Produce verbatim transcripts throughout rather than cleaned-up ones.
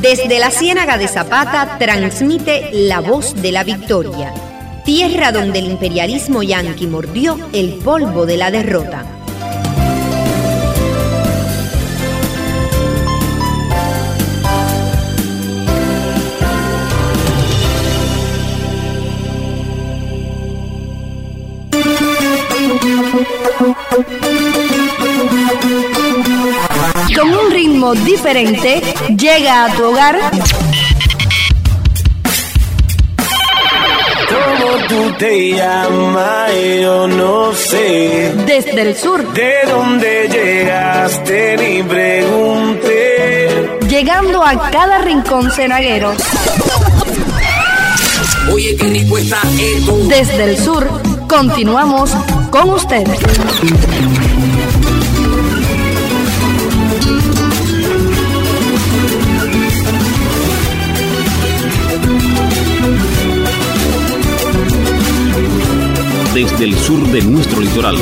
Desde la Ciénaga de Zapata transmite La Voz de la Victoria, tierra donde el imperialismo yanqui mordió el polvo de la derrota. Con un ritmo diferente, llega a tu hogar. ¿Cómo tú te llamas? Yo no sé. Desde el sur. ¿De dónde llegaste? Ni pregunté. Llegando a cada rincón cenaguero. Oye, qué rico está esto. Desde el sur, continuamos con ustedes. Desde el sur de nuestro litoral.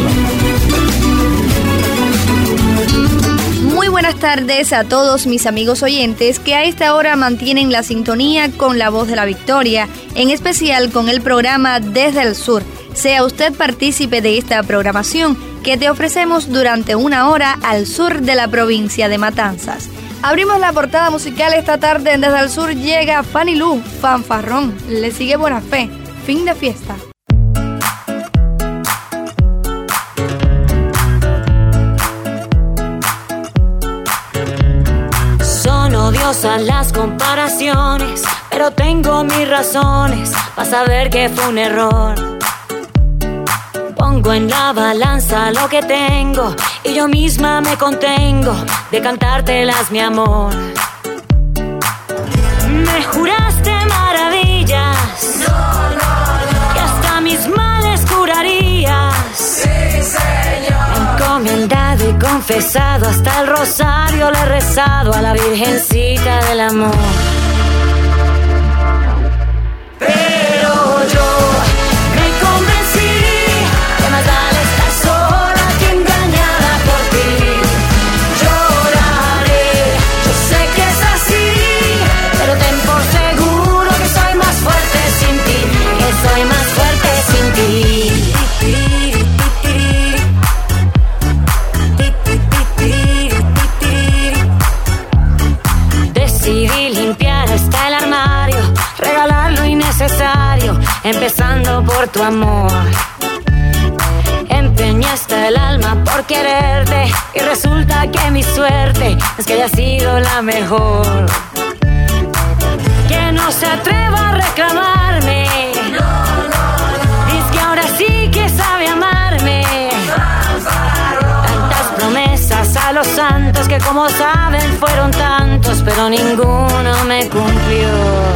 Muy buenas tardes a todos mis amigos oyentes que a esta hora mantienen la sintonía con La Voz de la Victoria, en especial con el programa Desde el Sur. Sea usted partícipe de esta programación que te ofrecemos durante una hora al sur de la provincia de Matanzas. Abrimos la portada musical esta tarde en Desde el Sur. Llega Fanny Lu, Fanfarrón. Le sigue Buena Fe, Fin de Fiesta. Odiosas las comparaciones, pero tengo mis razones para saber que fue un error. Pongo en la balanza lo que tengo y yo misma me contengo de cantártelas, mi amor. Me juraste maravillas, no, no, no, que hasta mis males curarías. Sí, señor. Encomendado y confesado, hasta el rosario le he rezado a la Virgencita del Amor. Pero yo me convencí que más vale estar sola que engañada por ti. Lloraré, yo sé que es así, pero ten por seguro que soy más fuerte sin ti, que soy más fuerte sin ti. Decidí limpiar hasta el armario, regalar lo innecesario, empezando por tu amor. Empeñé hasta el alma por quererte y resulta que mi suerte es que haya sido la mejor. Que no se atreva a reclamarme, no, no, no. Dice que ahora sí que sabe amarme. Tantas promesas a los santos que como saben fueron tantos, pero ninguno me cumplió.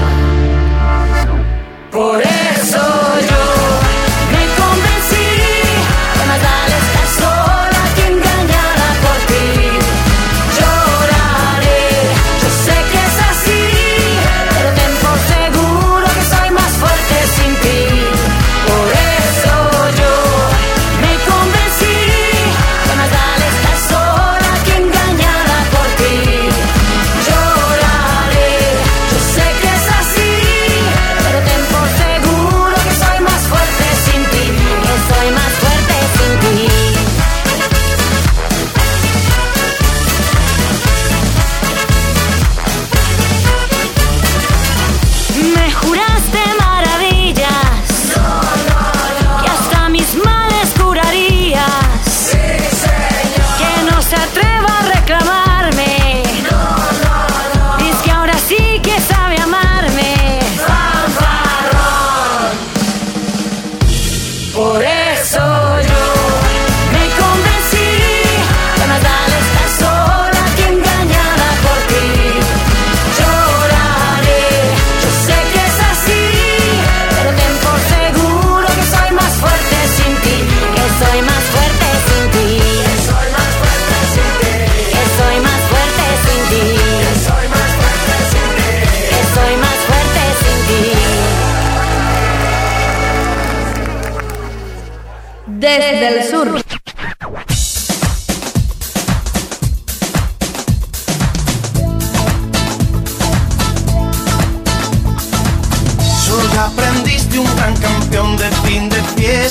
Por eso yo me convencí que más vale estar sola que engañada por ti. Lloraré, yo sé que es así, pero ten por seguro que soy más fuerte sin ti. Por eso yo me convencí que más vale estar sola que engañada por ti. Lloraré, yo sé que es así, pero ten por seguro que soy más fuerte sin ti, que soy más fuerte sin ti. Me juraste maravillas, no, no, no, que hasta mis males curarías. Sí, señor. Que no se atreva a reclamarme, no, no, no. Dice que ahora sí que sabe amarme. Fanfarrón. Por eso yo me convencí que más vale estar sola que engañada por ti. Lloraré, yo sé que es así, pero ten por seguro que soy más fuerte sin ti, que soy más fuerte sin ti, que soy más fuerte sin ti, que soy más fuerte sin ti, que soy más fuerte sin ti, que soy más fuerte sin ti. Desde el sur.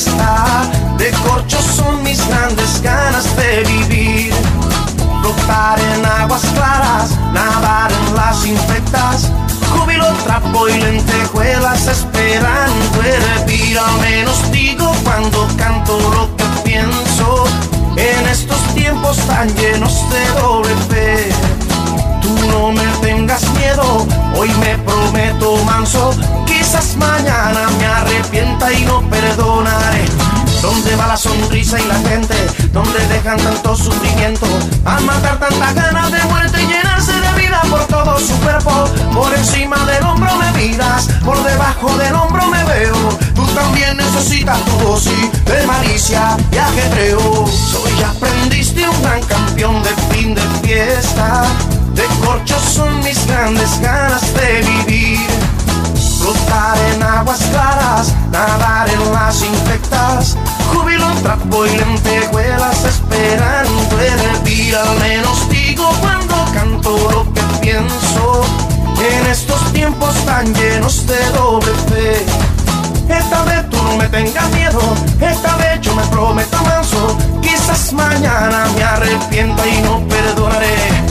fiesta. De corcho son mis grandes ganas de vivir. Flotar en aguas claras, nadar en las infectas. Júbilo, trapo y lentejuelas esperando hervir. Al menos digo cuando canto lo que pienso. En estos tiempos tan llenos de doble fe. Tú no me tengas miedo, hoy me prometo manso. Quizás mañana me arrepienta y no perdonaré. ¿Dónde va la sonrisa y la gente? ¿Dónde dejan tanto sufrimiento? Al matar tantas ganas de muerte y llenarse de vida por todo su cuerpo. Por encima del hombro me miras, por debajo del hombro me veo. Tú también necesitas tu dosis de malicia y ajetreo. Soy aprendiz de un gran campeón de fin de fiesta. De corcho son mis grandes ganas de vivir. Flotar en aguas claras, nadar en las infectas. Júbilo, trapo y lentejuelas esperando hervir. Al menos digo cuando canto lo que pienso. En estos tiempos tan llenos de doble fe. Esta vez tú no me tengas miedo, esta vez yo me prometo manso. Quizás mañana me arrepienta y no perdonaré.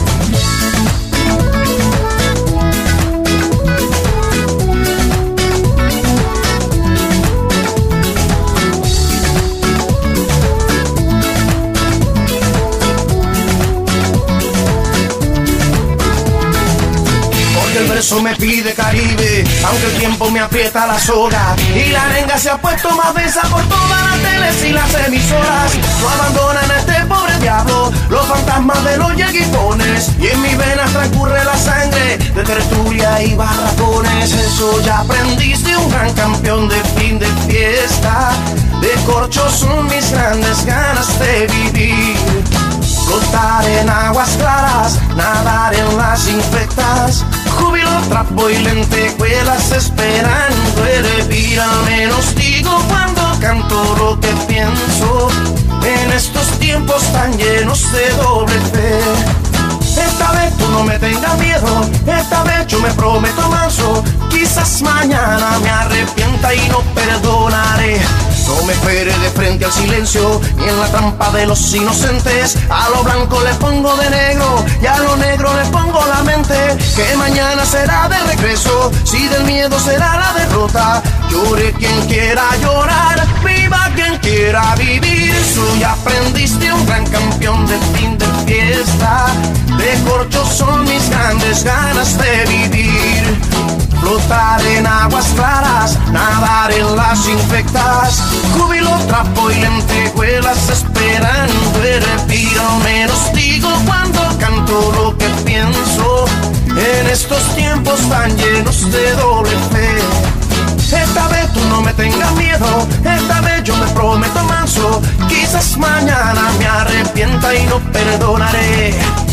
El verso me pide Caribe, aunque el tiempo me aprieta la soga. Y la arenga se ha puesto más densa por todas las teles y las emisoras. No abandonan a este pobre diablo los fantasmas de los yeguipones. Y en mis venas transcurre la sangre de tertulia y barracones. Eso ya aprendiste, un gran campeón de fin de fiesta. De corcho son mis grandes ganas de vivir. Flotar en aguas claras, nadar en las infectas. Júbilo, trapo y lentejuelas esperando hervir. Al menos digo cuando canto lo que pienso. En estos tiempos tan llenos de doble fe. Esta vez tú no me tengas miedo, esta vez yo me prometo manso. Quizás mañana me arrepienta y no perdonaré. No me espere de frente al silencio, ni en la trampa de los inocentes. A lo blanco le pongo de negro, y a lo negro le pongo la mente. Que mañana será de regreso, si del miedo será la derrota. Llore quien quiera llorar, viva quien quiera vivir. Soy aprendiz de un gran campeón de fin de fiesta. De corcho son mis grandes ganas de vivir. Flotar en aguas claras, nadar en las infectas. Júbilo, trapo y lentejuelas esperando hervir. Al menos digo cuando canto lo que pienso. En estos tiempos tan llenos de doble fe. Esta vez tú no me tengas miedo, esta vez yo me prometo manso. Quizás mañana me arrepienta y no perdonaré.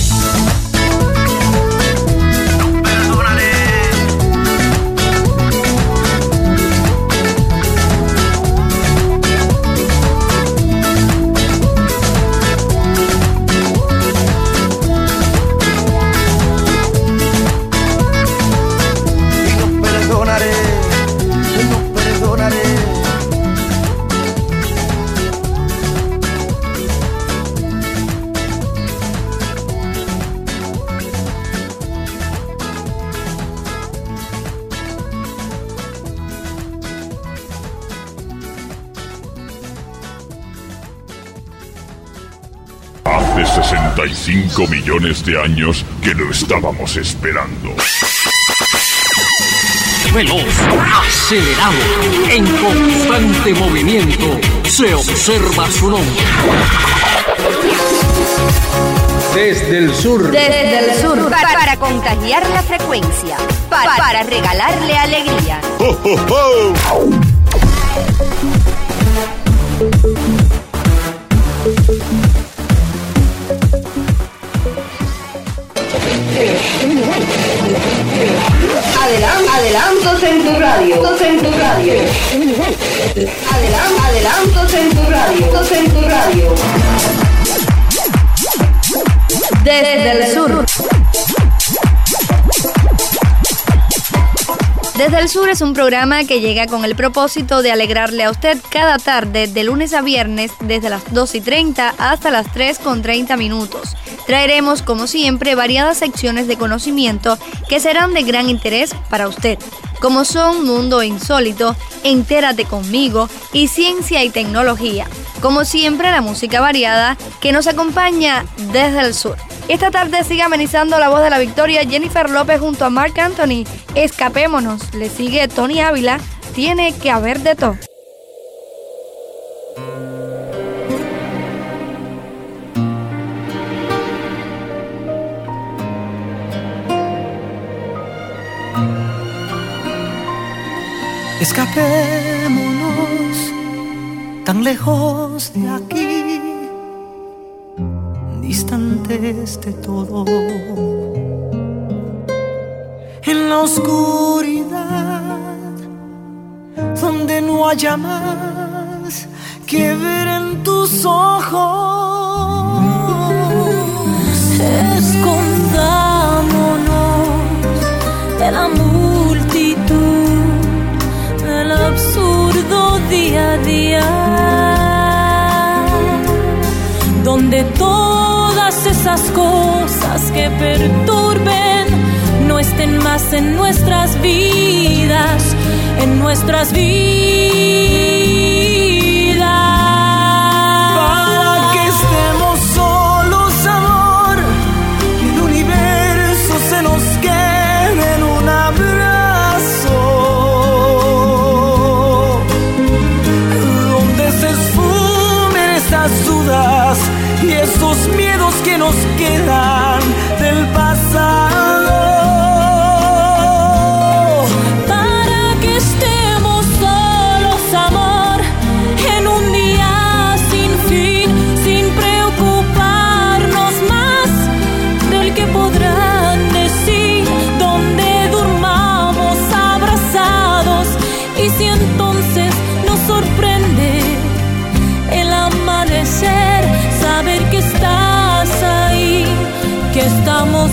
sesenta y cinco millones de años que lo estábamos esperando. Veloz, acelerado, en constante movimiento, se observa su nombre. Desde el sur. Desde el sur. Para, para contagiar la frecuencia. Para, para regalarle alegría. ¡Oh, oh, oh! Adelan- adelantos en tu radio, en tu radio. Adelan- adelantos en tu radio, en tu radio. Desde el sur. Desde el Sur es un programa que llega con el propósito de alegrarle a usted cada tarde, de lunes a viernes, desde las dos y treinta hasta las tres con treinta minutos. Traeremos, como siempre, variadas secciones de conocimiento que serán de gran interés para usted, como son Mundo Insólito, Entérate Conmigo y Ciencia y Tecnología. Como siempre, la música variada que nos acompaña desde el Sur. Esta tarde sigue amenizando la voz de la victoria Jennifer López junto a Marc Anthony. Escapémonos. Le sigue Tony Ávila. Tiene que haber de todo. Escapémonos tan lejos de aquí, distantes de todo, en la oscuridad donde no haya más que ver en tus ojos. Escondámonos de la multitud, del absurdo día a día, donde todas esas cosas que perturben no estén más en nuestras vidas, en nuestras vidas. Para que estemos solos, amor, y el universo se nos quede en un abrazo, donde se esfumen esas dudas y esos miedos que nos quedan del pasado. Para que estemos solos, amor, en un día sin fin, sin preocuparnos más del que podrán decir, donde durmamos abrazados. Y si entonces nos sorprende el amanecer, saber que estás ahí, que estamos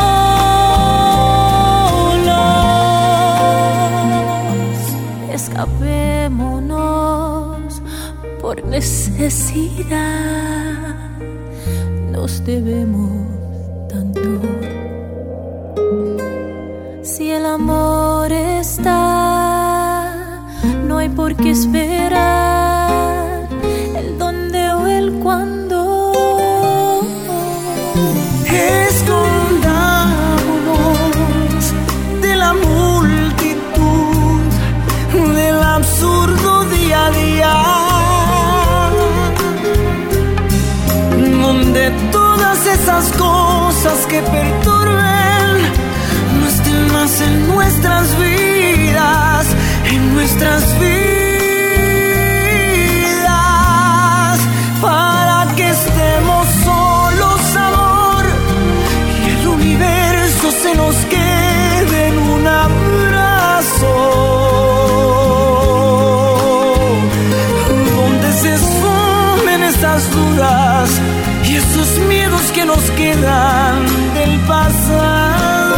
solos. Escapémonos por necesidad, nos debemos tanto. Si el amor está, no hay por qué esperar el dónde o el cuándo. Escondámonos de la multitud, del absurdo día a día, donde todas esas cosas que perturben no estén más en nuestras vidas, en nuestras vidas. Para que estemos solos, amor, y el universo se nos quede en un abrazo, donde se esfumen esas dudas y esos miedos que nos quedan del pasado.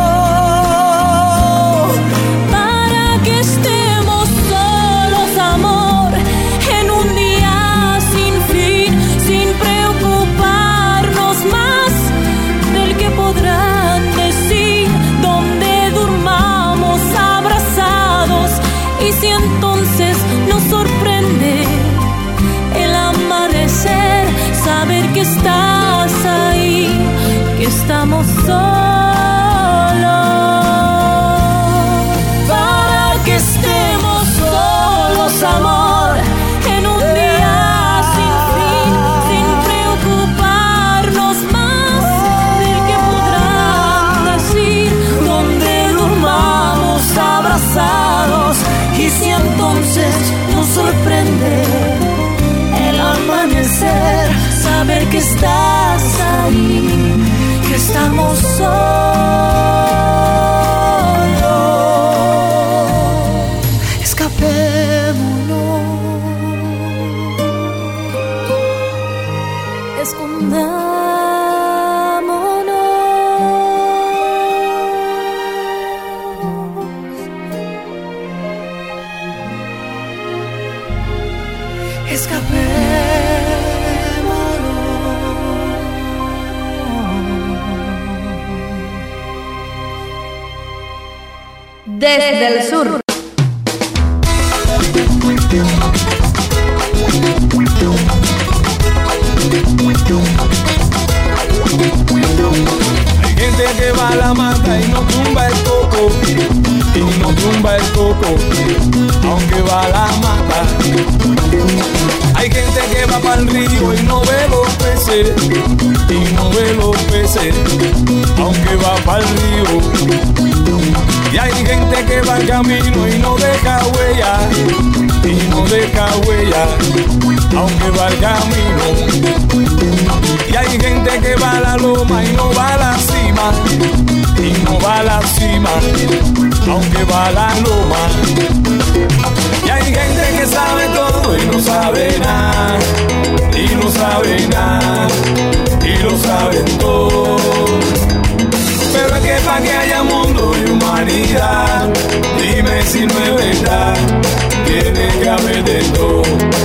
Para que estemos solos, amor, en un día sin fin, sin preocuparnos más del que podrán decir, donde durmamos abrazados. Y si entonces nos sorprende el amanecer, saber que estás ahí, que estamos solos. Para que estemos solos, amor, en un día sin fin, sin preocuparnos más del que podrán decir, donde durmamos abrazados. Y si entonces nos sorprende el amanecer, saber que estás ahí, que estamos solos. Escapémonos, escondámonos Desde el sur. Hay gente que va a la mata y no tumba el coco, y no tumba el coco, aunque va a la mata. Hay gente que va para el río y no ve los peces, y no ve los peces, aunque va para el río. Y hay gente que va al camino y no deja huella, y no deja huella, aunque va al camino. Y hay gente que va a la loma y no va a la cima, y no va a la cima, aunque va a la loma. Y hay gente que sabe todo y no sabe nada, y no sabe nada, y lo saben todo. Pero es que para que haya mundo y humanidad, dime si no es verdad, tiene que haber de todo.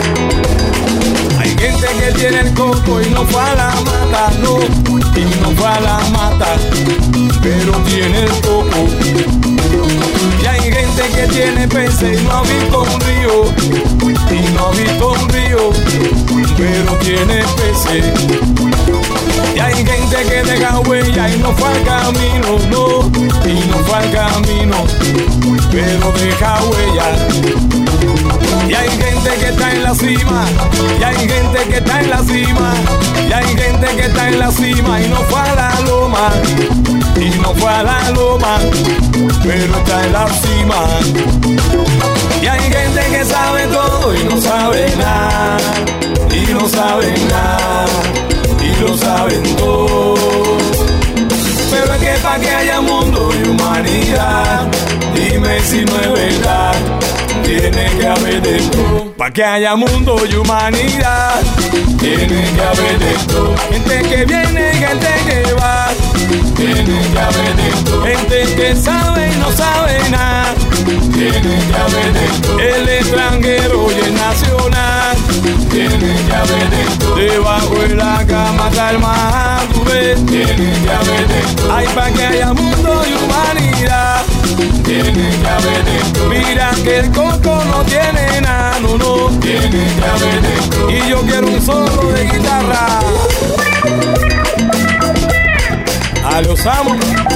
Hay gente que tiene el coco y no fue a la mata, no, y no fue a la mata, pero tiene el coco. Y hay gente que tiene peces y no ha visto un río, y no ha visto un río, pero tiene peces. Y hay gente que deja huella y no fue al camino, no, y no fue al camino, pero deja huella. Y hay gente que está en la cima, y hay gente que está en la cima, y hay gente que está en la cima y no fue a la loma, y no fue a la loma, pero está en la cima. Y hay gente que sabe todo y no sabe nada, y no sabe nada, y lo saben todo. Pero es que para que haya mundo y humanidad, dime si no es verdad, tiene que haber de todo. Para que haya mundo y humanidad, tiene que haber de todo. Gente que viene y gente que va, tiene que haber de todo. Gente que sabe y no sabe nada, tiene que haber de todo. El extranjero y el nacional, tiene que haber de todo. Debajo de la cama está el madurez, tiene que haber de todo. Hay para que haya mundo y humanidad, tiene que haber de todo. Mira que el coco no tiene nada, no, no, tiene que haber de todo. Y yo quiero un solo de guitarra. A los amos.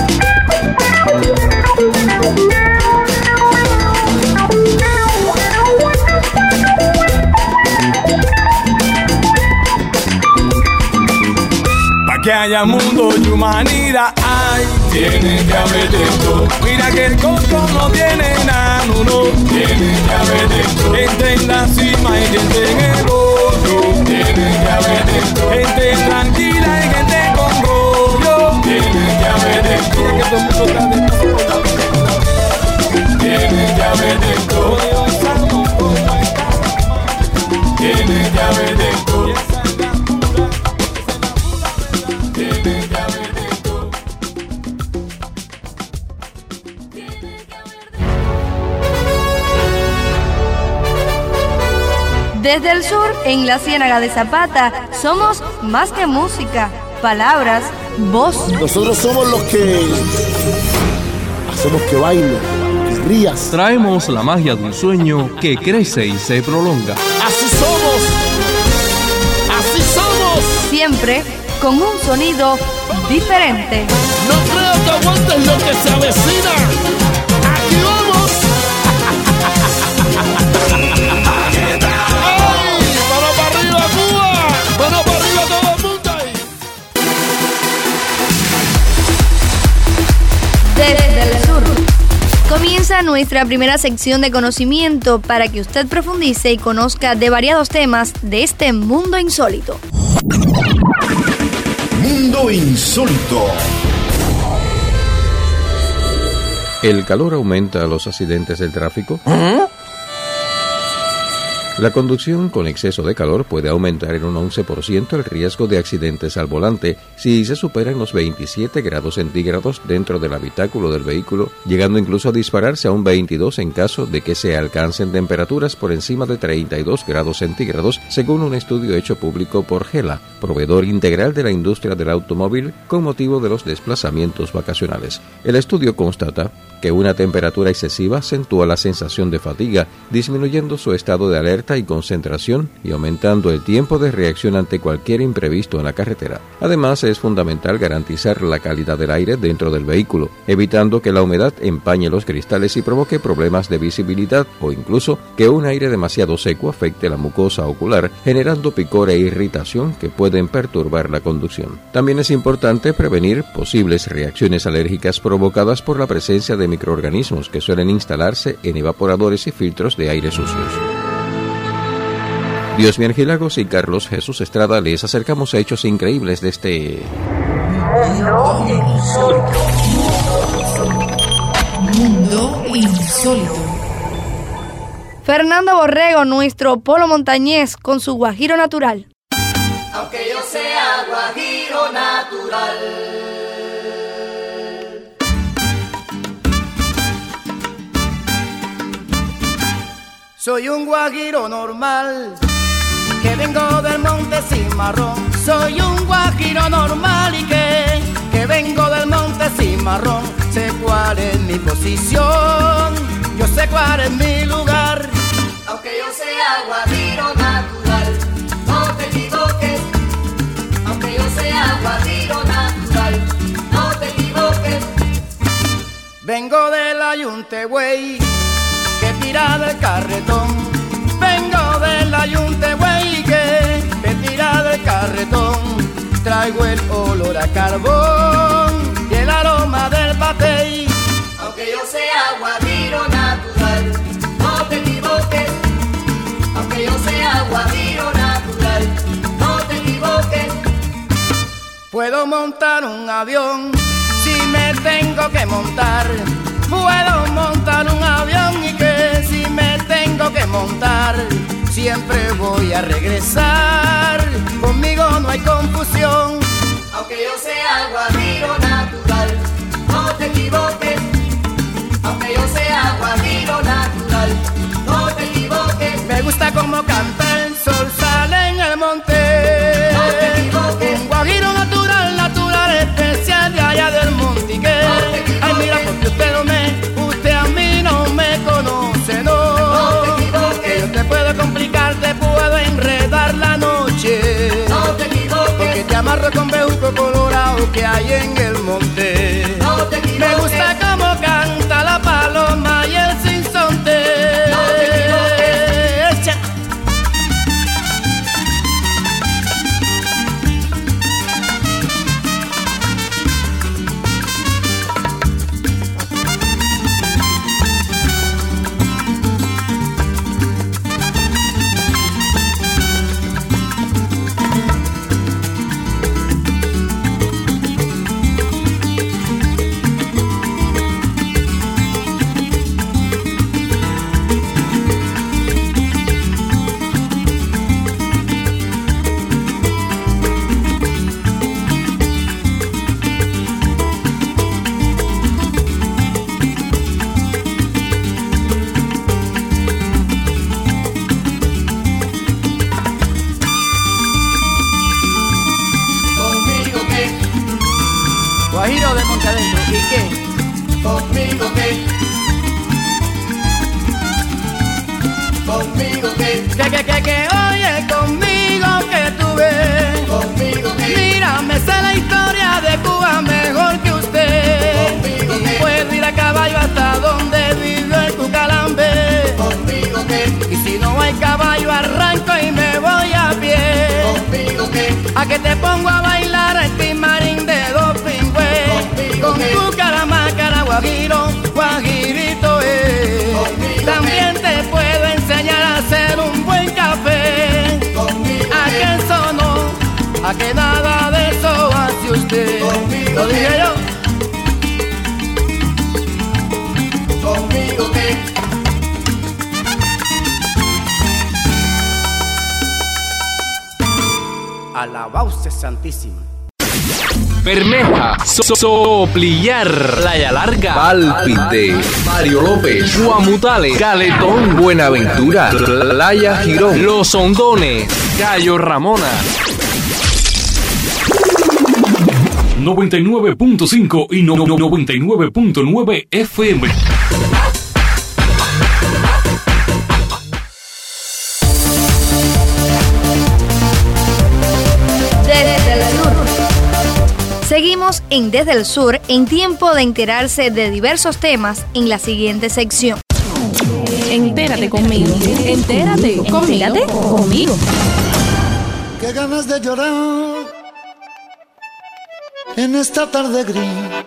Pa' que haya mundo y humanidad, ay, tiene que haber de todo. Mira que el coco no tiene nada, no, no, tiene que haber de todo. Gente en la cima y gente en el hoyo, tiene que haber de todo. Gente tranquila y gente con rollo, tiene que haber de todo. Mira que todo el mundo está de todo. Tiene que haber de todo. Tiene que haber de todo. Desde el sur, en la Ciénaga de Zapata, somos más que música, palabras, voz. Nosotros somos los que hacemos que baile, que rías. Traemos la magia de un sueño que crece y se prolonga. Así somos, así somos. Siempre con un sonido diferente. No creo que aguantes lo que se avecina. Aquí vamos. Desde el sur. Comienza nuestra primera sección de conocimiento para que usted profundice y conozca de variados temas de este mundo insólito. Mundo insólito. ¿El calor aumenta los accidentes del tráfico? ¿Ah? La conducción con exceso de calor puede aumentar en un once por ciento el riesgo de accidentes al volante si se superan los veintisiete grados centígrados dentro del habitáculo del vehículo, llegando incluso a dispararse a un veintidós en caso de que se alcancen temperaturas por encima de treinta y dos grados centígrados, según un estudio hecho público por Gela, proveedor integral de la industria del automóvil, con motivo de los desplazamientos vacacionales. El estudio constata que una temperatura excesiva acentúa la sensación de fatiga, disminuyendo su estado de alerta y concentración y aumentando el tiempo de reacción ante cualquier imprevisto en la carretera. Además, es fundamental garantizar la calidad del aire dentro del vehículo, evitando que la humedad empañe los cristales y provoque problemas de visibilidad o incluso que un aire demasiado seco afecte la mucosa ocular, generando picor e irritación que pueden perturbar la conducción. También es importante prevenir posibles reacciones alérgicas provocadas por la presencia de microorganismos que suelen instalarse en evaporadores y filtros de aire sucios. Dios Miergilagos y Carlos Jesús Estrada les acercamos a hechos increíbles de este Mundo Insólito. Mundo Insólito. Fernando Borrego, nuestro polo montañés, con su guajiro natural. Aunque yo sea guajiro natural, soy un guajiro normal, que vengo del monte Cimarrón. Soy un guajiro normal y que, que vengo del monte Cimarrón. Sé cuál es mi posición, yo sé cuál es mi lugar. Aunque yo sea guajiro natural, no te equivoques. Aunque yo sea guajiro natural, no te equivoques. Vengo del ayunte, güey, que tira del carretón. Vengo del ayunte, güey, que, que tira del carretón. Traigo el olor a carbón y el aroma del batey. Aunque yo sea guajiro natural, no te equivoques. Aunque yo sea guajiro natural, no te equivoques. Puedo montar un avión si me tengo que montar. Puedo montar un avión y que si me tengo que montar, siempre voy a regresar. Conmigo no hay confusión. Aunque yo sea guajiro natural, no te equivoques. Aunque yo sea guajiro natural, no te equivoques. Me gusta como canta el sol, sale en el monte. No te equivoques. Un guajiro natural, natural, especial de allá del Montiqué. No, ay, mira, porque usted no me, usted a mí no me conoce, no. No te equivoques. Yo te puedo complicar, te puedo enredar la noche. No te equivoques. Porque te amarro con bejuco colorado que hay en el monte. No te equivoques. Me gusta como canta la paloma y el sinsonte. No te equivoques. Echa. Guajiro de monte adentro, ¿y qué? Conmigo que, conmigo que, que, que, que, que, oye, conmigo que tú ves. Conmigo que, mira, me sé la historia de Cuba mejor que usted. Conmigo y que, puedo ir a caballo hasta donde vive el Cucalambe. Conmigo que, y si no hay caballo arranco y me voy a pie. Conmigo que, a que te pongo a bailar el timarín de dos pingües. Con tu caramacara, guajiro, guajirito es. También te puedo enseñar a hacer un buen café. A que eso no, a que nada de eso hace usted. Lo dije yo. Conmigo que, alabado sea Santísimo. Bermeja, so Soplillar, Playa Larga, Pálpite, Mario López, Guamutales, Caletón, Buenaventura, Playa Girón, Los Hondones, Cayo Ramona. noventa y nueve punto cinco y no, no, noventa y nueve punto nueve F M. Desde el sur. Seguimos en Desde el Sur, en tiempo de enterarse de diversos temas en la siguiente sección. Entérate conmigo. Entérate conmigo. Entérate conmigo. Qué ganas de llorar en esta tarde gris,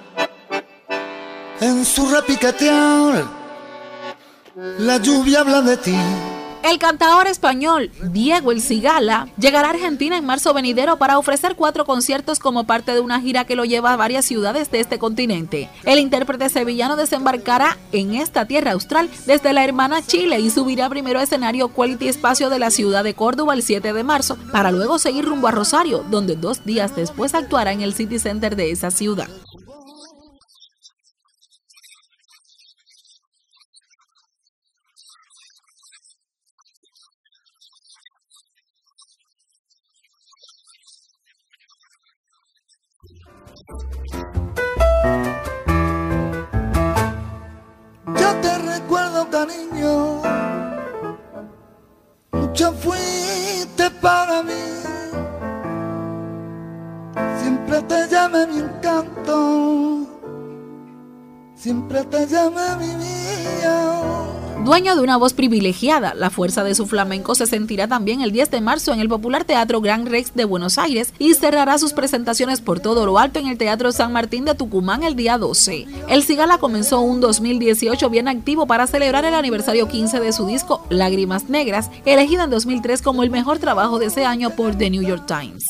en su repiquetear, la lluvia habla de ti. El cantador español Diego El Cigala llegará a Argentina en marzo venidero para ofrecer cuatro conciertos como parte de una gira que lo lleva a varias ciudades de este continente. El intérprete sevillano desembarcará en esta tierra austral desde la hermana Chile y subirá primero a escenario Quality Espacio de la ciudad de Córdoba el siete de marzo, para luego seguir rumbo a Rosario, donde dos días después actuará en el City Center de esa ciudad. Yo te recuerdo, cariño, mucho fuiste para mí. Siempre te llamé mi encanto, siempre te llamé mi mía. Dueño de una voz privilegiada, la fuerza de su flamenco se sentirá también el diez de marzo en el popular Teatro Gran Rex de Buenos Aires y cerrará sus presentaciones por todo lo alto en el Teatro San Martín de Tucumán el día doce. El Cigala comenzó un dos mil dieciocho bien activo para celebrar el aniversario quince de su disco Lágrimas Negras, elegido en dos mil tres como el mejor trabajo de ese año por The New York Times.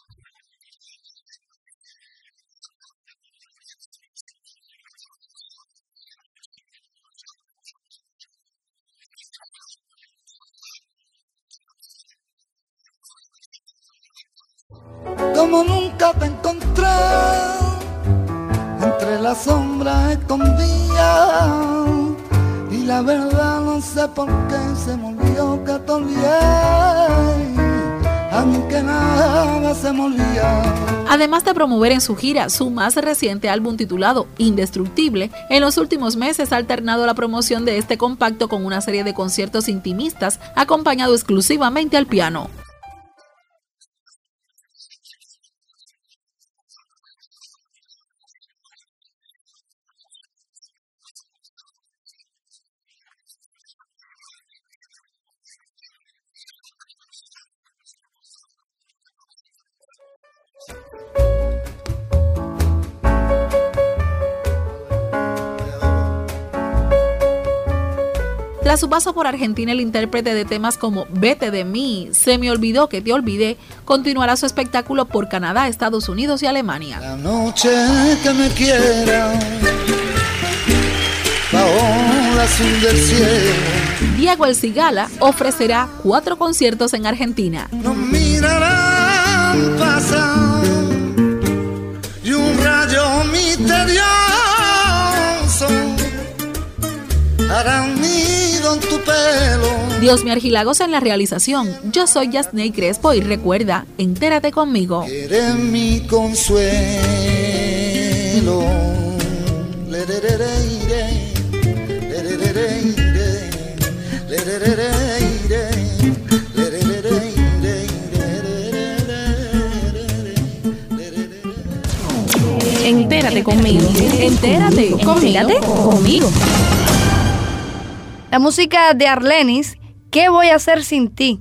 Como nunca te encontré, entre las sombras escondía, y la verdad no sé por qué se me olvidó que te olvidé, a mí que nada se me olvida. Además de promover en su gira su más reciente álbum titulado Indestructible, en los últimos meses ha alternado la promoción de este compacto con una serie de conciertos intimistas acompañado exclusivamente al piano. Tras su paso por Argentina, el intérprete de temas como Vete de mí, Se me olvidó que te olvidé, continuará su espectáculo por Canadá, Estados Unidos y Alemania. La noche que me quiera, la ola azul del cielo. Diego El Cigala ofrecerá cuatro conciertos en Argentina. Nos mirarán pasar y un rayo misterioso hará un nido en tu pelo. Dios me Argilagos en la realización. Yo soy Yasney Crespo y recuerda, entérate conmigo. Eres mi consuelo. Le, le, le, le, le, le, le, le, le, le, le, le. Entérate conmigo. Entérate conmigo. Entérate conmigo. La música de Arlenis, ¿Qué voy a hacer sin ti?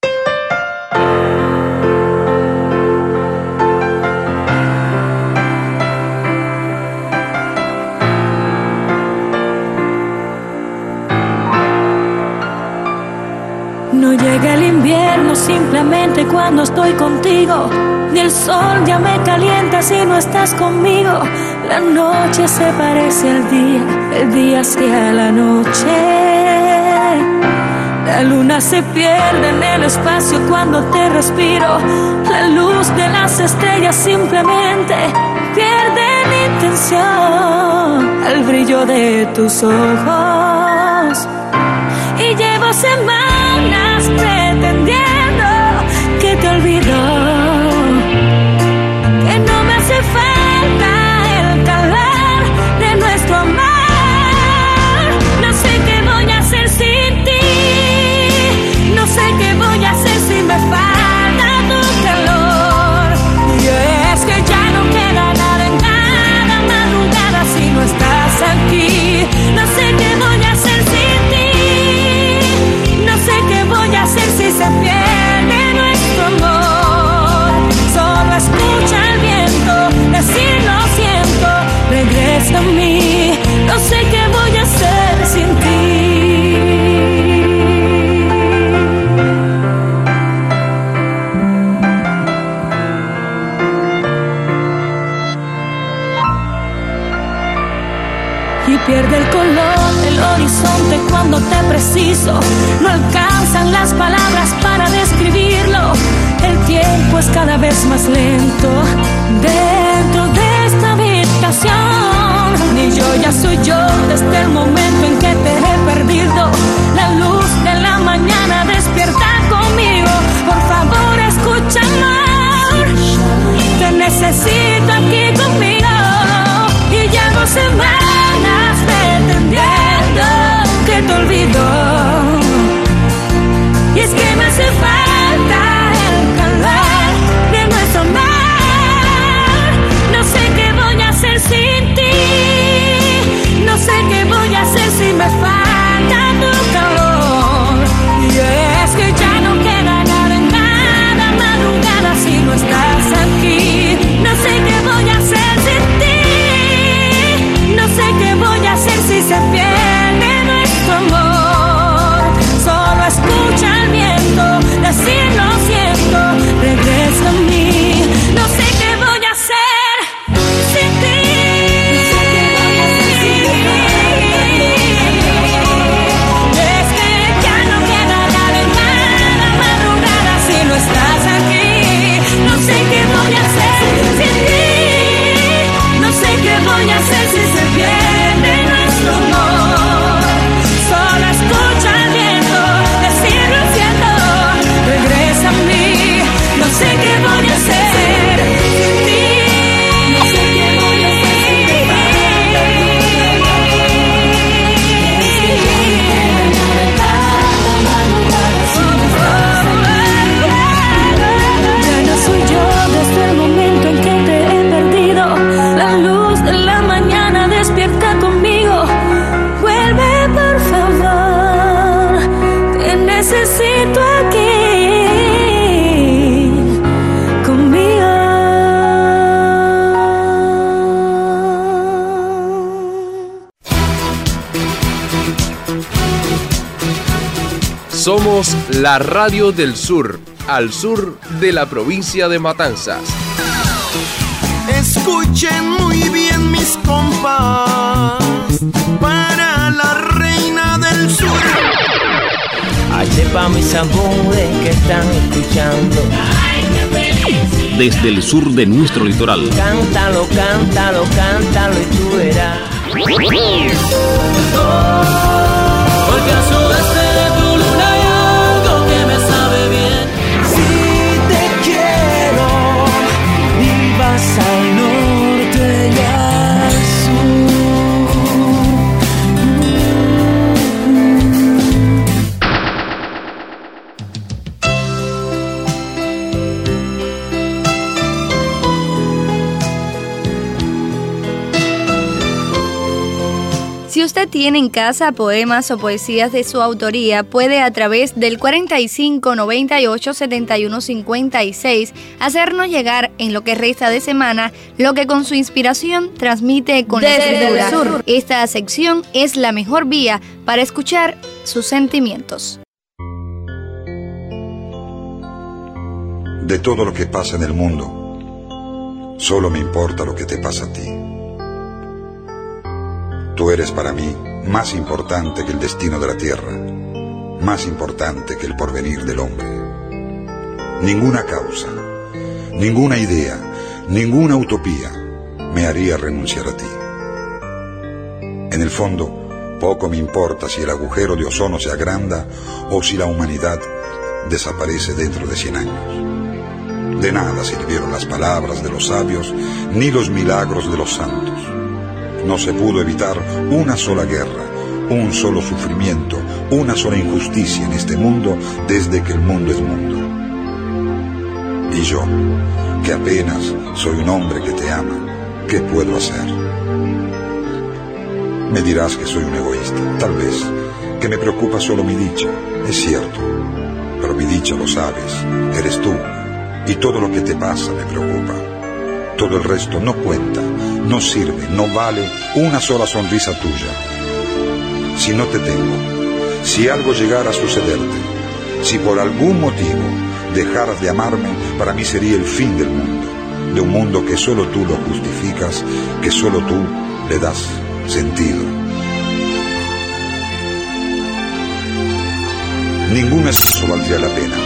No llega el invierno simplemente cuando estoy contigo, ni el sol ya me calienta si no estás conmigo. La noche se parece al día, el día hacia la noche. La luna se pierde en el espacio cuando te respiro. La luz de las estrellas simplemente pierde intención al brillo de tus ojos. Y llevo semanas pretendiendo que te olvido, que no me hace falta el calor de nuestro amor. No sé qué voy a hacer sin ti, no sé qué voy a hacer si me falta tu calor. Y es que ya no queda nada en cada madrugada si no estás aquí. No sé qué voy a hacer sin ti, no sé qué voy a hacer si se pierde nuestro amor. Solo escucha el viento decir lo siento, regresa a mí. No sé qué voy a hacer sin ti. Y pierde el color del horizonte cuando te preciso. No alcanzan las palabras para describirlo. El tiempo es cada vez más lento dentro de esta habitación. Ni yo ya soy yo desde el momento en que te he perdido. La luz de la mañana despierta conmigo. Por favor escucha, amor, te necesito aquí conmigo. Y llevo semanas pretendiendo que te olvido. Y es que me hace falta el calor de nuestro amor. No sé qué voy a hacer sin ti, no sé qué voy a hacer si me falta tu calor. Y es que ya no queda nada en cada madrugada si no estás aquí. No sé qué voy a hacer sin ti, no sé qué voy a hacer si se pierde nuestro amor. Solo escucha el viento decir lo siento, regresa a mí. No sé qué voy a hacer sin ti. Es que ya no queda nada en cada madrugada si no estás aquí. No sé qué voy a hacer sin ti, no sé qué voy a hacer si se pierde nuestro amor. Solo escucha el viento decir lo siento, regresa a mí. No sé qué voy a hacer sin ti, no sé qué voy a hacer sin ti. Ya no soy yo desde el momento en que te he perdido. La luz de la mañana despierta conmigo. Vuelve por favor, te necesito aquí conmigo. Somos la radio del sur, al sur de la provincia de Matanzas. Escuchen muy bien mis compas, para la reina del sur. H pa' mis amores que están escuchando. Desde el sur de nuestro litoral. Cántalo, cántalo, cántalo y tú verás. Porque al sudeste de tu luna hay algo que me sabe bien. Si te quiero y vas al norte y al Si usted tiene en casa poemas o poesías de su autoría, puede a través del cuarenta y cinco, noventa y ocho, setenta y uno, cincuenta y seis hacernos llegar en lo que resta de semana lo que con su inspiración transmite con la escritura. El sur. Esta sección es la mejor vía para escuchar sus sentimientos. De todo lo que pasa en el mundo, solo me importa lo que te pasa a ti. Tú eres para mí más importante que el destino de la tierra, más importante que el porvenir del hombre. Ninguna causa, ninguna idea, ninguna utopía me haría renunciar a ti. En el fondo, poco me importa si el agujero de ozono se agranda o si la humanidad desaparece dentro de cien años. De nada sirvieron las palabras de los sabios ni los milagros de los santos. No se pudo evitar una sola guerra, un solo sufrimiento, una sola injusticia en este mundo desde que el mundo es mundo. Y yo, que apenas soy un hombre que te ama, ¿qué puedo hacer? Me dirás que soy un egoísta, tal vez, que me preocupa solo mi dicha, es cierto, pero mi dicha, lo sabes, eres tú, y todo lo que te pasa me preocupa. Todo el resto no cuenta, no sirve, no vale una sola sonrisa tuya. Si no te tengo, si algo llegara a sucederte, si por algún motivo dejaras de amarme, para mí sería el fin del mundo, de un mundo que solo tú lo justificas, que solo tú le das sentido. Ningún esfuerzo valdría la pena.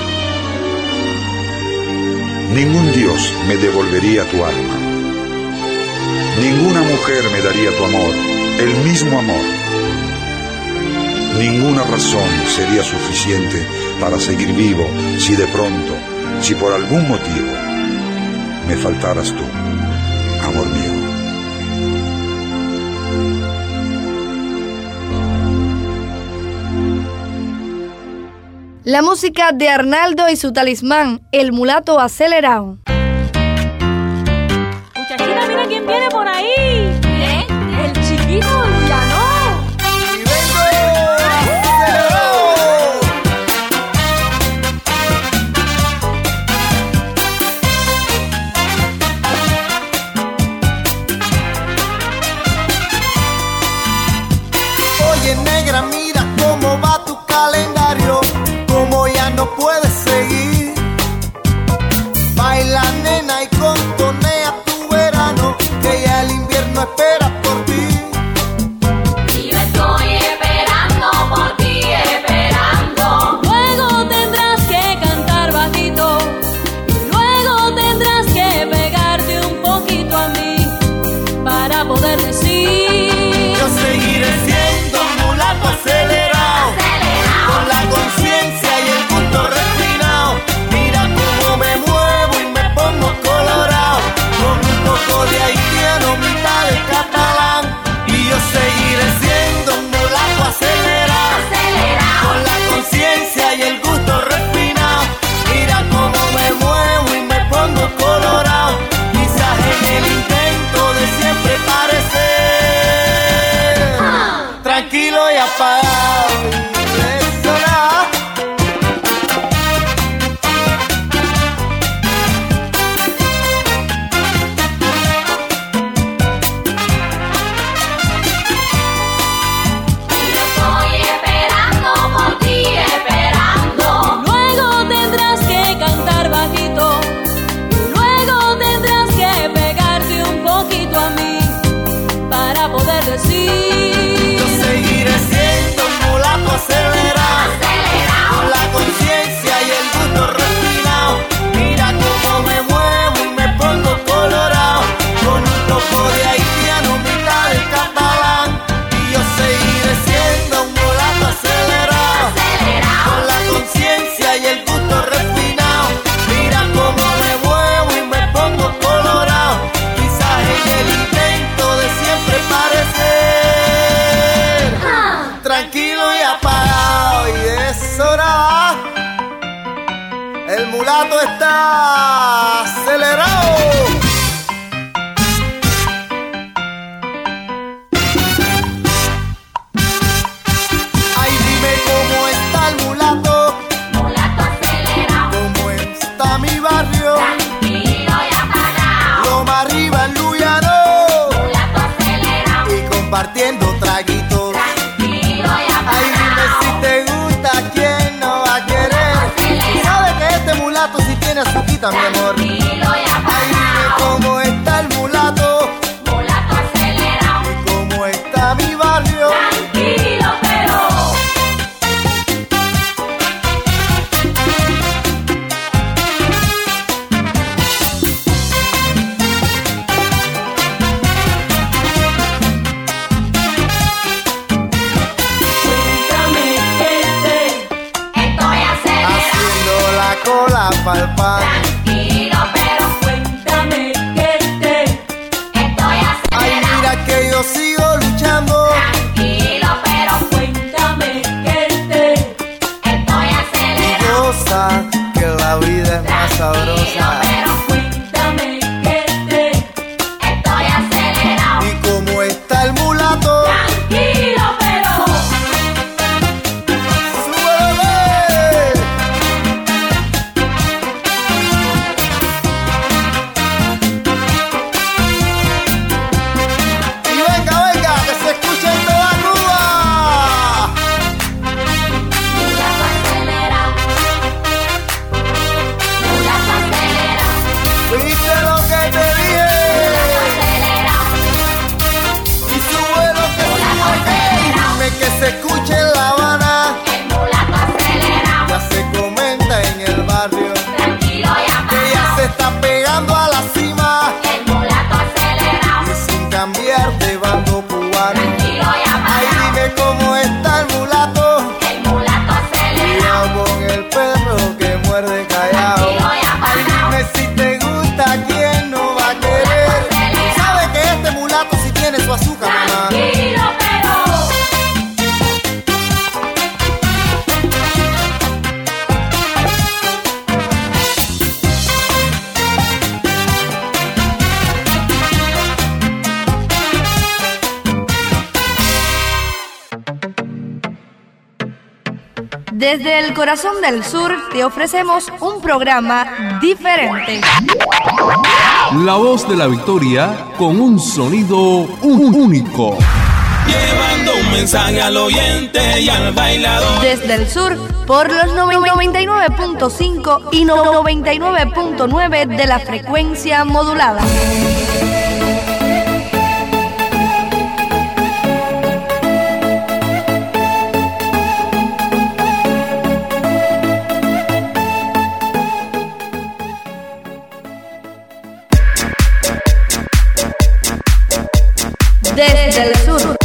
Ningún Dios me devolvería tu alma. Ninguna mujer me daría tu amor, el mismo amor. Ninguna razón sería suficiente para seguir vivo si de pronto, si por algún motivo, me faltaras tú, amor mío. La música de Arnaldo y su talismán, el mulato acelerado. Muchachita, mira quién viene por ahí. ¿Eh? El chiquito Luyanó. Oye, negra, mira cómo va tu calendario. Como ya no puedes seguir, baila nena y contonea tu verano, que ya el invierno espera por ti. Y yo estoy esperando por ti, esperando. Luego tendrás que cantar bajito, y luego tendrás que pegarte un poquito a mí, para poder decir: yo seguiré siendo un mulato acelerado, acelerado, con la conciencia y el gusto refinado. Mira cómo me muevo y me pongo colorado, con un poco de haitiano, mitad de catalán. Y yo seguiré siendo un mulato acelerado, acelerado, con la conciencia y el gusto refinado. Mira cómo me muevo y me pongo colorado, quizás en el intento de siempre parecer tranquilo y apagado. Eso nada. estoy esperando por ti, esperando. Luego tendrás que cantar bajito, luego tendrás que pegarte un poquito a mí, para poder decir: yo seguiré siendo un mulato acelerado, acelerado, con la conciencia y el gusto refinado. Mira cómo me muevo y me pongo colorado, con un poco de haitiano, mitad de catalán. Y yo seguiré siendo un mulato acelerado, acelerado, con la conciencia y el gusto refinado. Mira cómo me muevo y me pongo colorado, quizás en el intento de siempre parecer tranquilo y apagado. Y eso nada, el mulato está acelerado. Ay, dime cómo está el mulato, mulato acelerado. cómo está mi barrio, tranquilo y apagado. Loma arriba en Luyano, Mulato acelerado. y compartiendo traguitos. Tranquilo y Ay, dime si te gusta, quién no va a querer. Y sabe que este mulato sí tiene azuquita, mi amor. Ay, dime cómo está el mulato, mulato acelerado. y cómo está mi barrio. Tranquilo, pero pa'l pan. Tranquilo, pero cuéntame que te estoy acelerado. Ay, mira que yo sigo luchando. Tranquilo, pero cuéntame que te estoy acelerado. Goza que la vida es más sabrosa. Pero cuéntame que te estoy acelerado. Y como está el mulato. Tranquilo, pero ¡súbele! Y venga, venga, que se escuche en toda Cuba. mulato acelerado. Mulato acelerado. ¿Viste lo que te dije? Y sube lo que sube. Dime que se escuche en La Habana. El mulato acelerado. Ya se comenta en el barrio. Tranquilo y Que ya se está pegando a la cima. el mulato acelerado. Y sin cambiar de bando cubano. Tranquilo y Ay, dime cómo está el mulato. el mulato acelerado. Cuidado con el perro que muerde callado. Ay, dime si te gusta, ¿quién no va a querer? Sabe que este mulato sí tiene su azúcar, mamá. Tranquilo, pero Desde el corazón del sur te ofrecemos un programa diferente. La voz de la victoria con un sonido un- único. Llevando un mensaje al oyente y al bailador. Desde el sur, por los noventa y nueve punto cinco y noventa y nueve punto nueve de la frecuencia modulada. Desde el sur.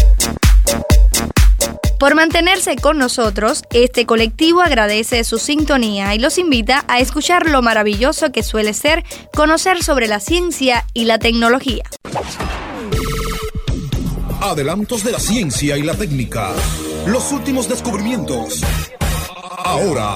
Por mantenerse con nosotros, este colectivo agradece su sintonía y los invita a escuchar lo maravilloso que suele ser conocer sobre la ciencia y la tecnología. Adelantos de la ciencia y la técnica. Los últimos descubrimientos. Ahora.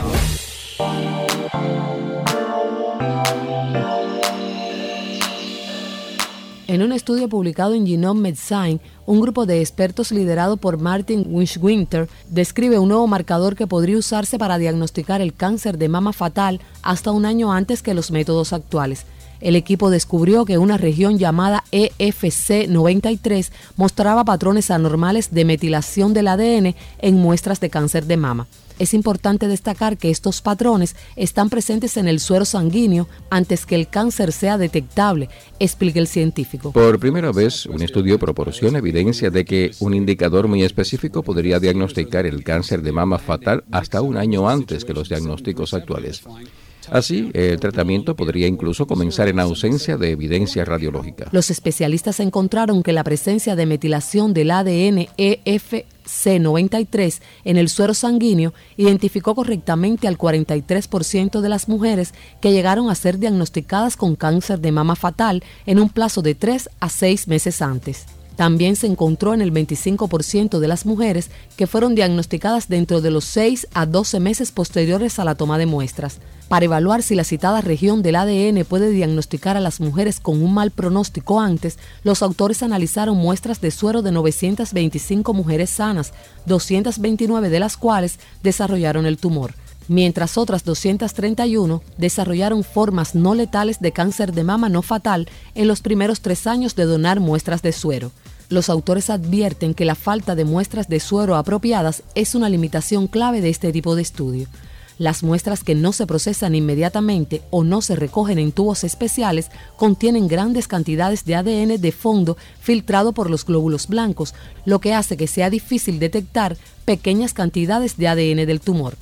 En un estudio publicado en Genome Medicine, un grupo de expertos liderado por Martin Wishwinter describe un nuevo marcador que podría usarse para diagnosticar el cáncer de mama fatal hasta un año antes que los métodos actuales. El equipo descubrió que una región llamada E F C noventa y tres mostraba patrones anormales de metilación del A D N en muestras de cáncer de mama. Es importante destacar que estos patrones están presentes en el suero sanguíneo antes que el cáncer sea detectable, explica el científico. Por primera vez, un estudio proporciona evidencia de que un indicador muy específico podría diagnosticar el cáncer de mama fatal hasta un año antes que los diagnósticos actuales. Así, el tratamiento podría incluso comenzar en ausencia de evidencia radiológica. Los especialistas encontraron que la presencia de metilación del A D N E F C noventa y tres en el suero sanguíneo identificó correctamente al cuarenta y tres por ciento de las mujeres que llegaron a ser diagnosticadas con cáncer de mama fatal en un plazo de tres a seis meses antes. También se encontró en el veinticinco por ciento de las mujeres que fueron diagnosticadas dentro de los seis a doce meses posteriores a la toma de muestras. Para evaluar si la citada región del A D N puede diagnosticar a las mujeres con un mal pronóstico antes, los autores analizaron muestras de suero de novecientas veinticinco mujeres sanas, doscientas veintinueve de las cuales desarrollaron el tumor, mientras otras doscientas treinta y uno desarrollaron formas no letales de cáncer de mama no fatal en los primeros tres años de donar muestras de suero. Los autores advierten que la falta de muestras de suero apropiadas es una limitación clave de este tipo de estudio. Las muestras que no se procesan inmediatamente o no se recogen en tubos especiales contienen grandes cantidades de A D N de fondo filtrado por los glóbulos blancos, lo que hace que sea difícil detectar pequeñas cantidades de A D N del tumor.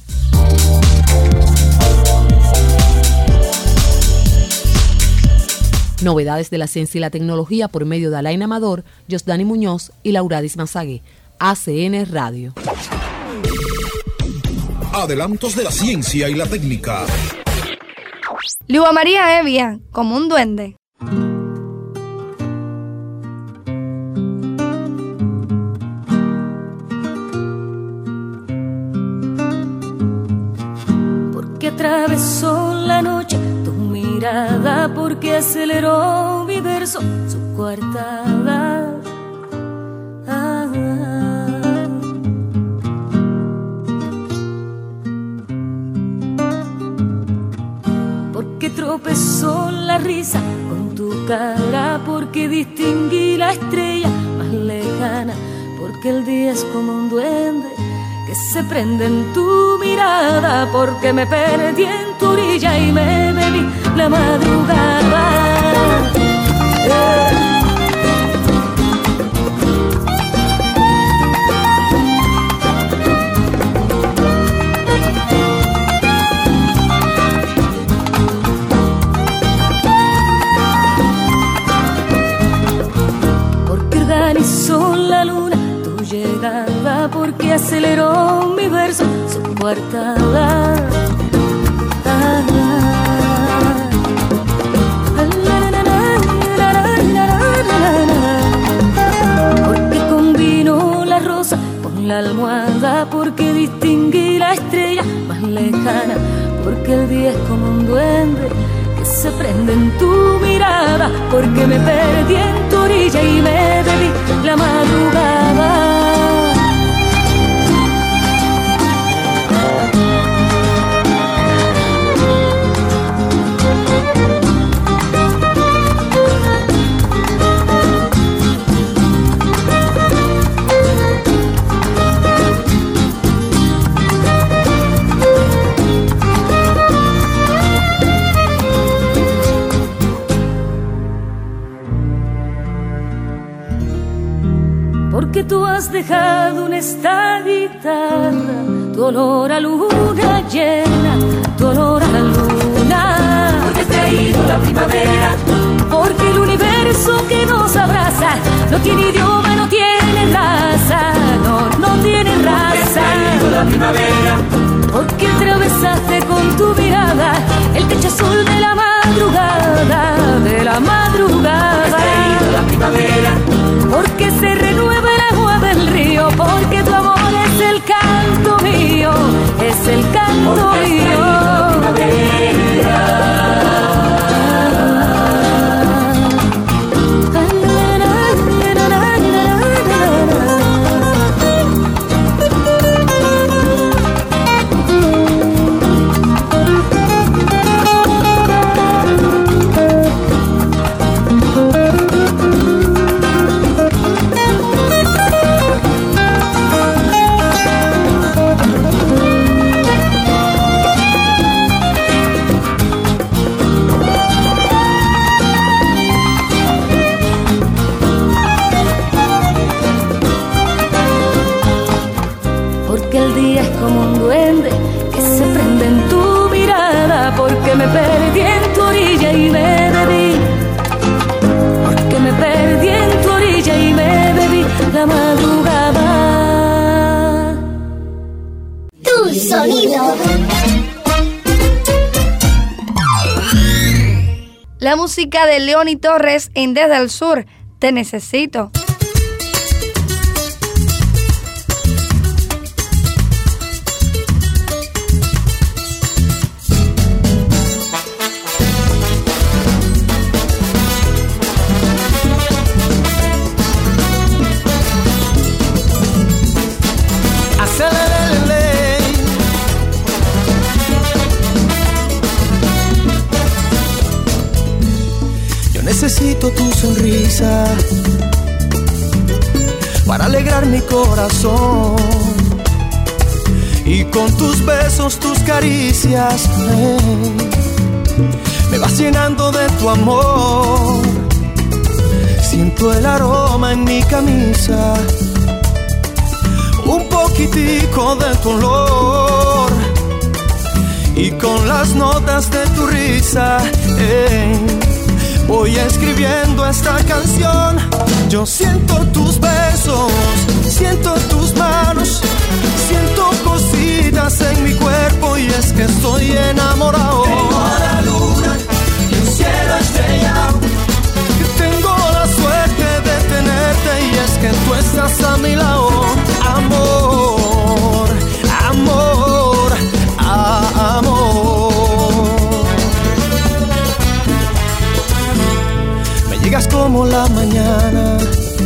Novedades de la ciencia y la tecnología por medio de Alain Amador, Josdani Muñoz y Lauradis Mazagué. A C N Radio. Adelantos de la ciencia y la técnica. Liua María Evia, Como un duende. Porque atravesó la noche tu mirada, porque aceleró mi verso su coartada. Ah, ah. Porque tropezó la risa con tu cara, porque distinguí la estrella más lejana, porque el día es como un duende que se prende en tu mirada, porque me perdí en tu orilla y me bebí la madrugada. Eh. Porque organizó la luna tu llegada, porque aceleró mi verso su coartada. Ah, ah. Porque combinó la rosa con la almohada, porque distinguí la estrella más lejana, porque el día es como un duende que se prende en tu mirada, porque me perdí en tu orilla y me bebí la madrugada. Porque tú has dejado en esta guitarra tu olor a luna llena, tu olor a la luna. Porque has traído la primavera, porque el universo que nos abraza no tiene idioma, no tiene raza, no, no tiene raza. Porque has traído la primavera, porque atravesaste con tu mirada el techo azul de la madrugada, de la madrugada. Porque has traído la primavera, porque se renueva el agua del río, porque tu amor es el canto mío, es el canto mío. Porque me perdí en tu orilla y me bebí, porque me perdí en tu orilla y me bebí la madrugada. Tu sonido. La música de Leoni Torres en Desde el Sur, Te Necesito. Necesito tu sonrisa para alegrar mi corazón, y con tus besos, tus caricias, eh, me vas llenando de tu amor. Siento el aroma en mi camisa, un poquitico de tu olor, y con las notas de tu risa, eh, voy escribiendo esta canción. Yo siento tus besos, siento tus manos, siento cositas en mi cuerpo, y es que estoy enamorado. Tengo a la luna llegas como la mañana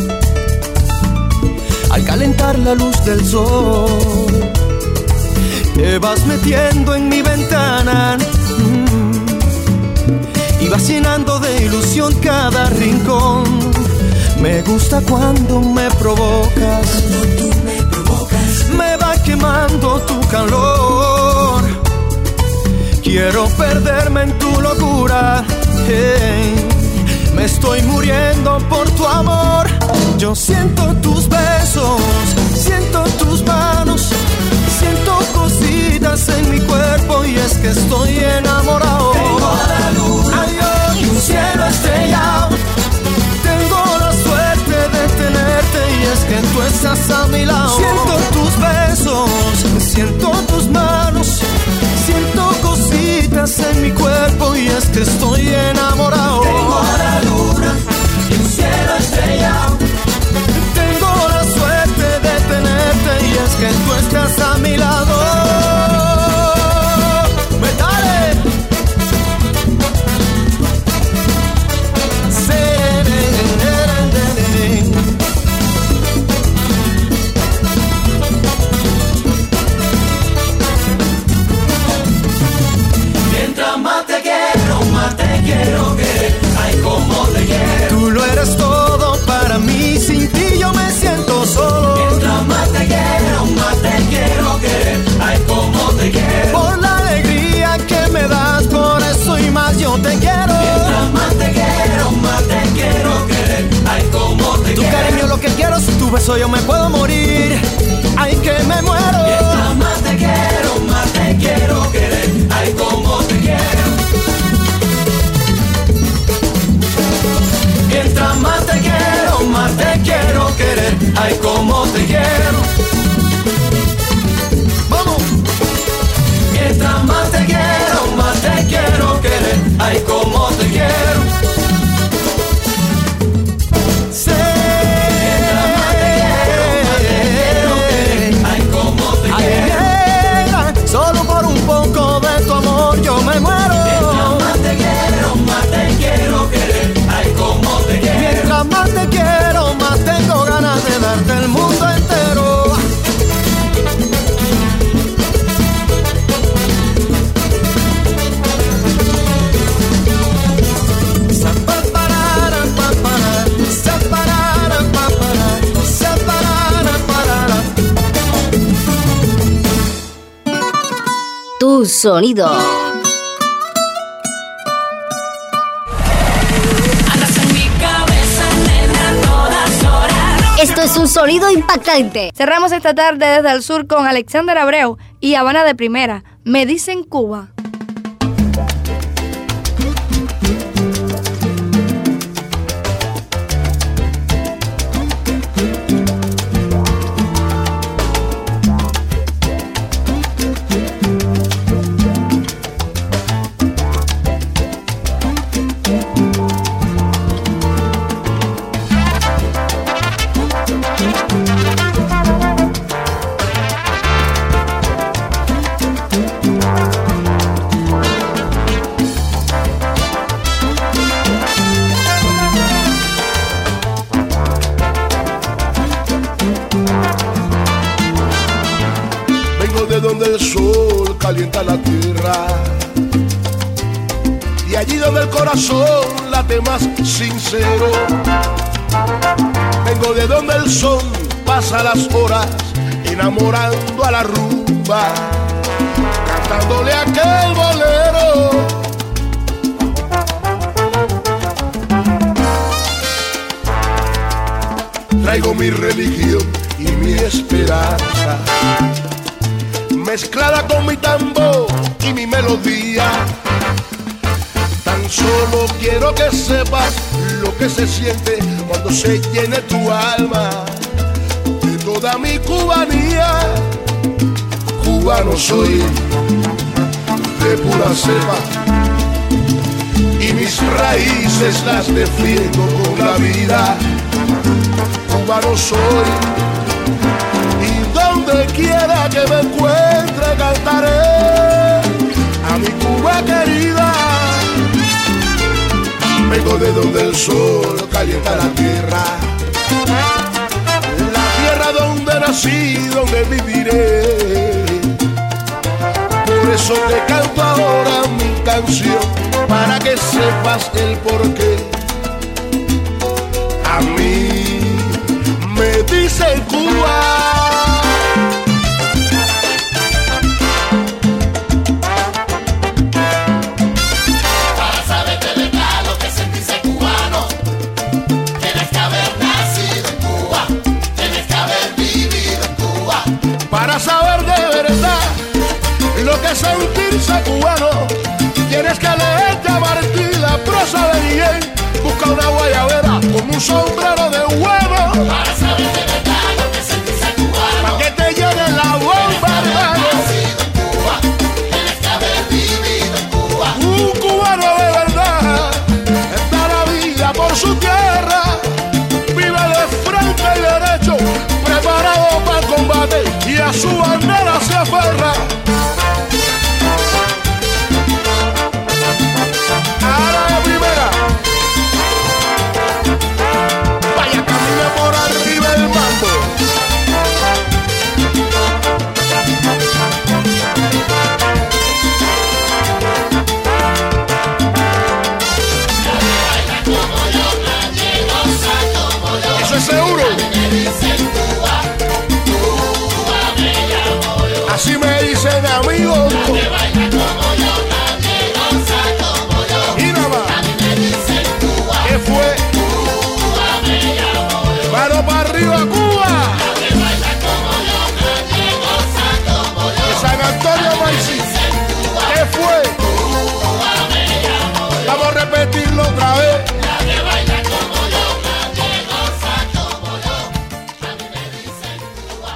al calentar la luz del sol. Te vas metiendo en mi ventana mm, y vas llenando de ilusión cada rincón. Me gusta cuando me provocas, me provocas, me va quemando tu calor. Quiero perderme en tu locura, hey. Me estoy muriendo por tu amor. Yo siento tus besos, siento tus manos, siento cositas en mi cuerpo y es que estoy enamorado. Tengo la luna ay, oh, y un cielo estrellado. Tengo la suerte de tenerte y es que tú estás a mi lado. Siento tus besos, siento tus manos, siento cositas en mi cuerpo y es que estoy enamorado. Tengo la luna y un cielo estrellado. Tengo la suerte de tenerte y es que tú estás a mi lado. ¡Metale! Mientras más te quiero, más te quiero querer. Ay, cómo te quiero. Tú lo eres todo para mí, sin ti yo me siento solo. Mientras más te quiero, más te quiero querer. Ay, cómo te quiero. Por la alegría que me das, por eso y más yo te quiero. Mientras más te quiero, más te quiero querer. Ay, cómo te tu quiero. Tu cariño lo que quiero, si tu beso yo me puedo morir. Ay, que me muero. Mientras más te quiero, más te quiero querer. Ay, cómo te quiero. Mientras más te quiero, más te quiero querer. Ay, cómo te quiero. Vamos. Mientras más te quiero, más te quiero querer. Ay, cómo te quiero. Sí. Mientras más te quiero, más te quiero querer. Ay, cómo te Ay, quiero. negra, solo por un poco de tu amor yo me muero. Mientras más te quiero, más te quiero querer. Ay, cómo te quiero. Mientras más te quiero, más tengo ganas de darte el mundo entero. Tu sonido. Esto es un sonido impactante. Cerramos esta tarde desde el sur con Alexander Abreu y Habana de Primera. Me dicen Cuba. Calienta la tierra y allí donde el corazón late más sincero. Vengo de donde el sol pasa las horas enamorando a la rumba, cantándole aquel bolero. Traigo mi religión y mi esperanza mezclada con mi tambor y mi melodía. Tan solo quiero que sepas lo que se siente cuando se llene tu alma de toda mi cubanía. Cubano soy de pura cepa y mis raíces las defiendo con la vida. Cubano soy y donde quiera que me encuentre cantaré a mi Cuba querida. vengo de donde el sol calienta la tierra, la tierra donde nací, donde viviré. Por eso te canto ahora mi canción, para que sepas el porqué. A mí me dicen Cuba. Para saber de verdad lo que es sentirse cubano, tienes que leerte a Martí la prosa de Miguel. Busca una guayabera con un sombrero de huevo, para saber de verdad lo que es sentirse cubano, para que te llene la bomba, hermano. Tienes que haber vivido en Cuba. Un cubano de verdad da la vida por su tierra, vive de frente y derecho, preparado para el combate y a su bandera se aferra. Ahora la primera, vaya, camina por arriba el mambo. Eso es seguro. Así me dicen amigos. Nadie baila como yo, nadie goza como yo. Y nada más. A mí me dicen Cuba. ¿Qué fue? Cuba me llamo yo. Mano para arriba, Cuba. Nadie baila como yo, nadie goza como yo. De San Antonio Maicí. ¿Qué fue? Cuba me llamo yo. Vamos a repetirlo otra vez. Nadie baila como yo, nadie goza como yo. A mí me dicen Cuba.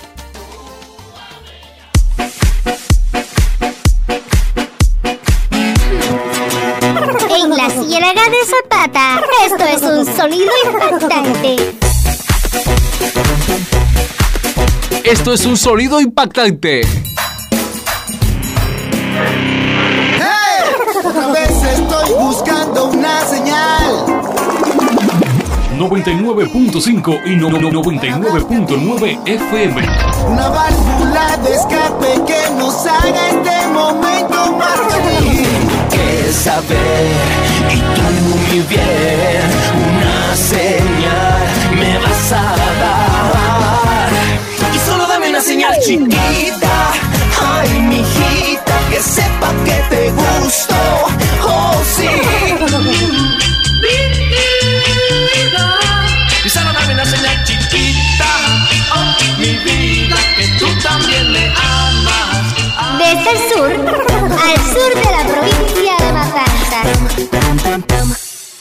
En la Ciénaga de Zapata, esto es un sonido impactante. Esto es un sonido impactante. ¡Hey! Otra vez estoy buscando una señal. noventa y nueve punto cinco y no- no- noventa y nueve punto nueve F M. Una válvula de escape que nos haga este momento más feliz. Quieres saber, y tú mi bien, una señal me vas a dar. Y solo dame una señal chiquita, ay mijita, que sepa que te gusto, oh sí. Y solo dame una señal chiquita, oh mi vida, que tú también me amas. Desde el sur, al sur de la provincia de Matanzas.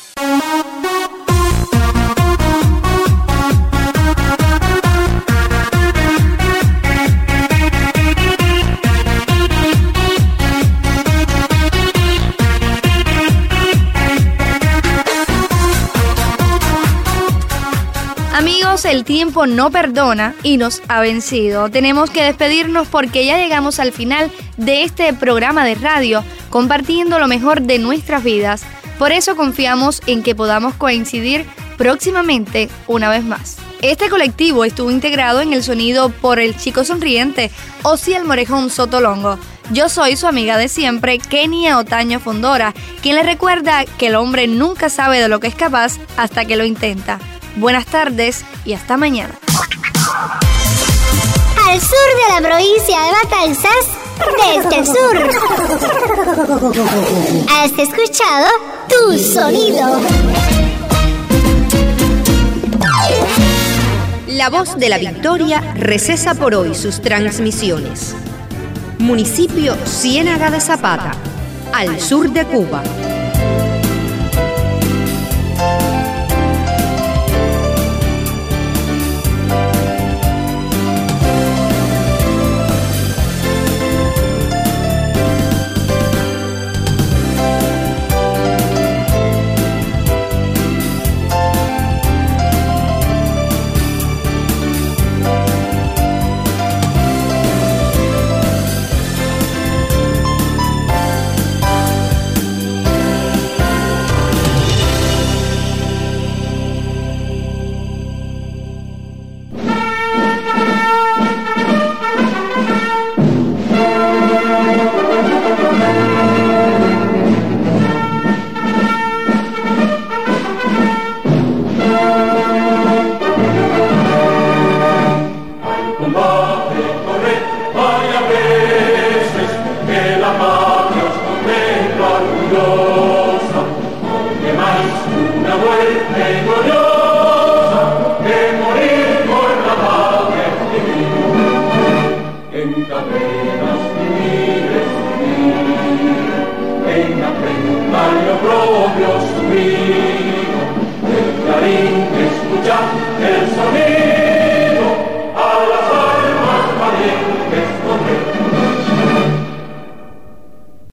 Amigos, el tiempo no perdona y nos ha vencido. Tenemos que despedirnos porque ya llegamos al final de este programa de radio, compartiendo lo mejor de nuestras vidas. Por eso confiamos en que podamos coincidir próximamente una vez más. Este colectivo estuvo integrado en el sonido por el chico sonriente Osiel Morejón Sotolongo. Yo soy su amiga de siempre, Kenia Otaño Fondora, quien le recuerda que el hombre nunca sabe de lo que es capaz hasta que lo intenta. Buenas tardes y hasta mañana. Al sur de la provincia de Matanzas, desde el sur. Has escuchado Tu Sonido. La Voz de la Victoria recesa por hoy sus transmisiones. Municipio Ciénaga de Zapata, al sur de Cuba. Canarí, escucha el sonido.